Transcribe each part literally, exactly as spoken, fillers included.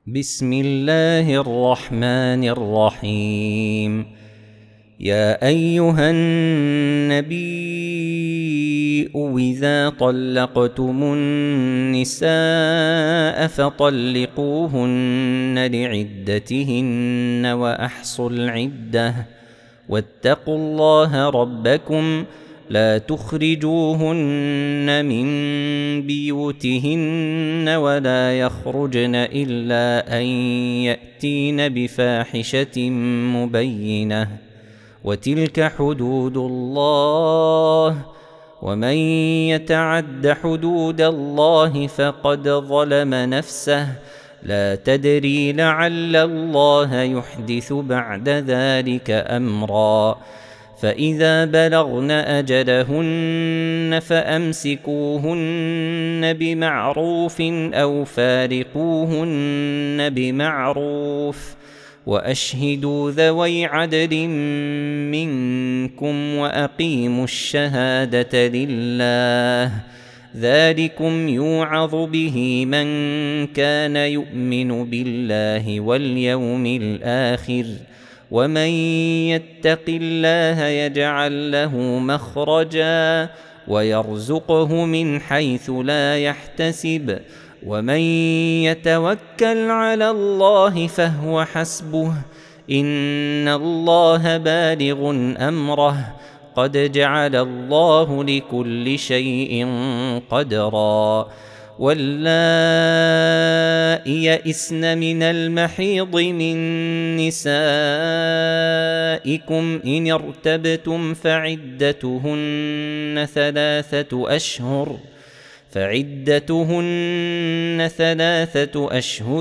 بسم الله الرحمن الرحيم. يا أيها النبي إذا طلقتم النساء فطلقوهن لعدتهن وأحصوا العدة واتقوا الله ربكم لا تخرجوهن من بيوتهن ولا يخرجن إلا أن يأتين بفاحشة مبينة وتلك حدود الله ومن يتعد حدود الله فقد ظلم نفسه لا تدري لعل الله يحدث بعد ذلك أمرا. فإذا بلغن أجلهن فأمسكوهن بمعروف أو فارقوهن بمعروف وأشهدوا ذوي عدل منكم وأقيموا الشهادة لله ذلكم يوعظ به من كان يؤمن بالله واليوم الآخر ومن يتق الله يجعل له مخرجا ويرزقه من حيث لا يحتسب ومن يتوكل على الله فهو حسبه إن الله بالغ أمره قد جعل الله لكل شيء قدرا. واللائي يئسن من المحيض من نسائكم إن ارتبتم فعدتهن ثلاثة أشهر فعدتهن ثلاثة أشهر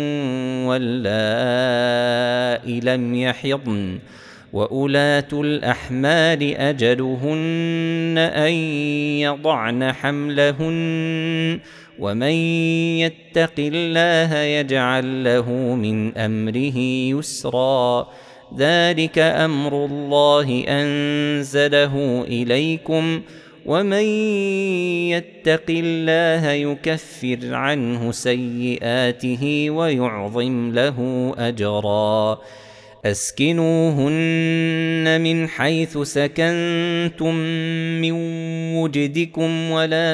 واللائي لم يحضن وأولات الأحمال أجلهن أن يضعن حملهن ومن يتق الله يجعل له من أمره يسرا ذلك أمر الله أنزله إليكم ومن يتق الله يكفر عنه سيئاته ويعظم له أجرا. أسكنوهن من حيث سكنتم من وجدكم ولا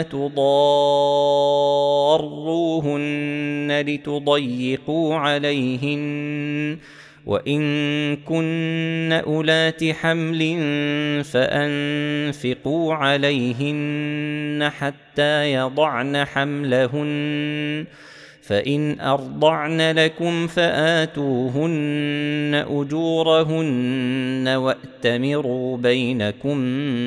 تضاروهن لتضيقوا عليهن وإن كن أولات حمل فأنفقوا عليهن حتى يضعن حملهن فإن أرضعن لكم فآتوهن أجورهن وأتمروا بينكم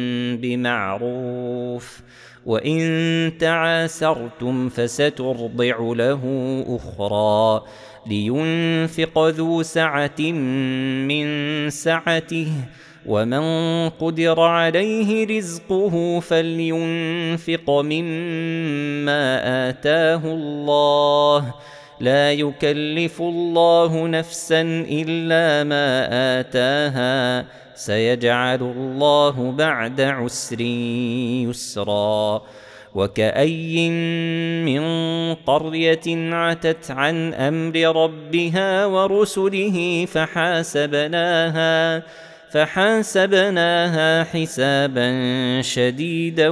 بمعروف وإن تعاسرتم فسترضع له أخرى لينفق ذو سعة من سعته ومن قدر عليه رزقه فلينفق مما آتاه الله لا يكلف الله نفسا إلا ما آتاها سيجعل الله بعد عسر يسرا. وكأي من قرية عتت عن أمر ربها ورسله فحاسبناها فحاسبناها حسابا شديدا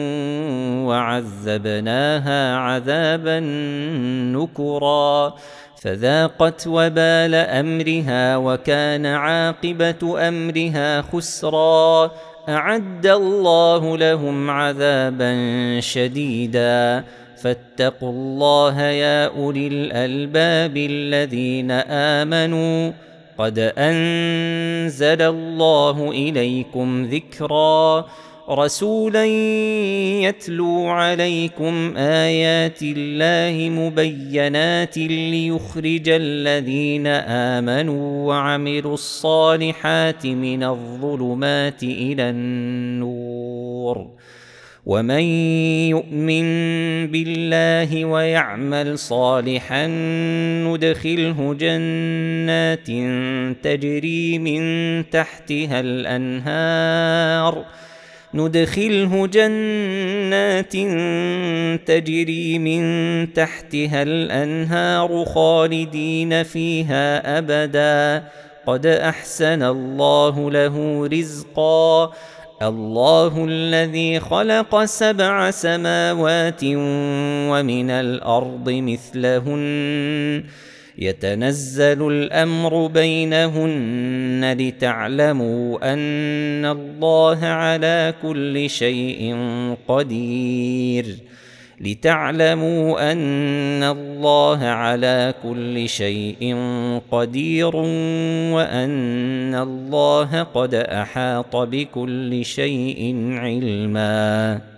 وعذبناها عذابا نكرا فذاقت وبال أمرها وكان عاقبة أمرها خسرا. أعد الله لهم عذابا شديدا فاتقوا الله يا أولي الألباب الذين آمنوا قد أنزل الله إليكم ذكرا رسولا يتلو عليكم آيات الله مبينات ليخرج الذين آمنوا وعملوا الصالحات من الظلمات إلى النور ومن يؤمن بالله ويعمل صالحا ندخله جنات تجري من تحتها الأنهار ندخله جنات تجري من تحتها الأنهار خالدين فيها أبدا قد أحسن الله له رزقا الله الذي خلق سبع سماوات ومن الأرض مثلهن يتنزل الأمر بينهن لتعلموا أن الله على كل شيء قدير لتعلموا أن الله على كل شيء قدير وأن الله قد أحاط بكل شيء علما.